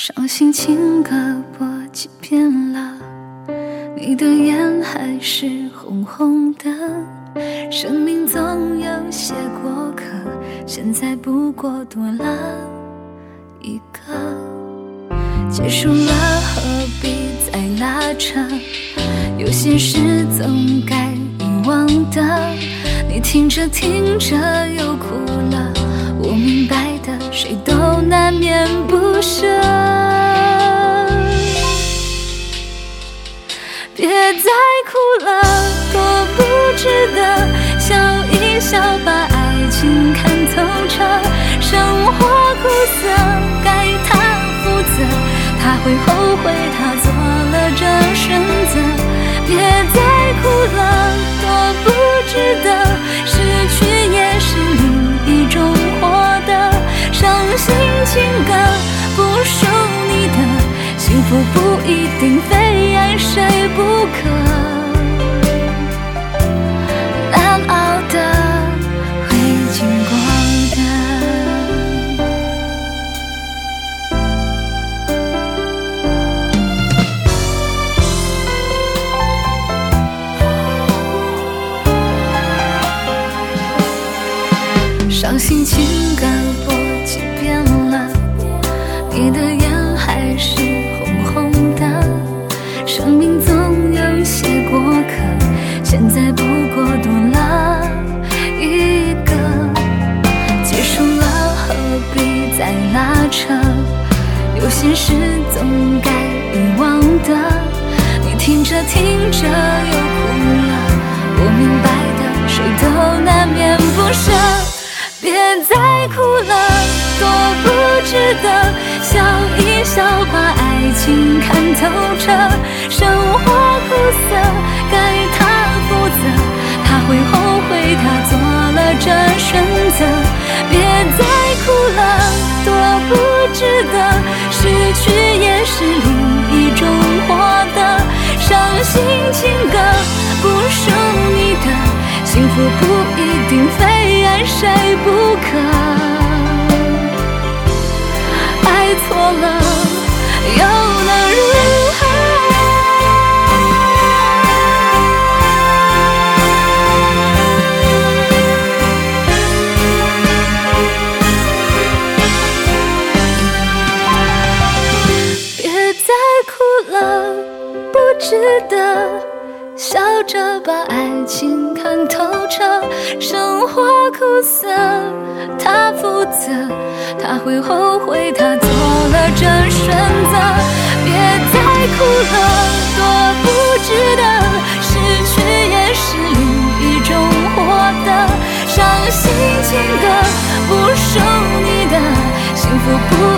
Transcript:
伤心情歌播几遍了，你的眼还是红红的。生命总有些过客，现在不过多了一个。结束了何必再拉扯，有些事总该遗忘的。你听着听着又哭了，我明白的，谁都难免不舍。别再哭了，多不值得，笑一笑把爱情看透彻。生活苦涩，该他负责，他会后悔他做了这选择。别再哭了，多不值得，失去也是另一种获得。伤心情歌不属你的，幸福不一定非爱谁不可，难熬的会经过的。伤心情歌播几遍了，你的眼还是红红的。生命总有些过客，现在不过多了一个。结束了何必再拉扯，有些事总该遗忘的。你听着听着又哭了，我明白的，谁都难免不舍。别再哭了，多不值得，笑一笑把爱情看透彻。生活苦涩，该他负责，他会后悔他做了这选择。别再哭了，多不值得，失去也是另一种获得。伤心情歌不属你的，幸福不一定非爱谁不可。爱错了又能如何？别再哭了，不值得，笑着把爱情看透彻。生活苦涩，他负责，他会后悔他做了这选择。别再哭了，多不值得，失去也是另一种获得。伤心情歌不属你的，幸福不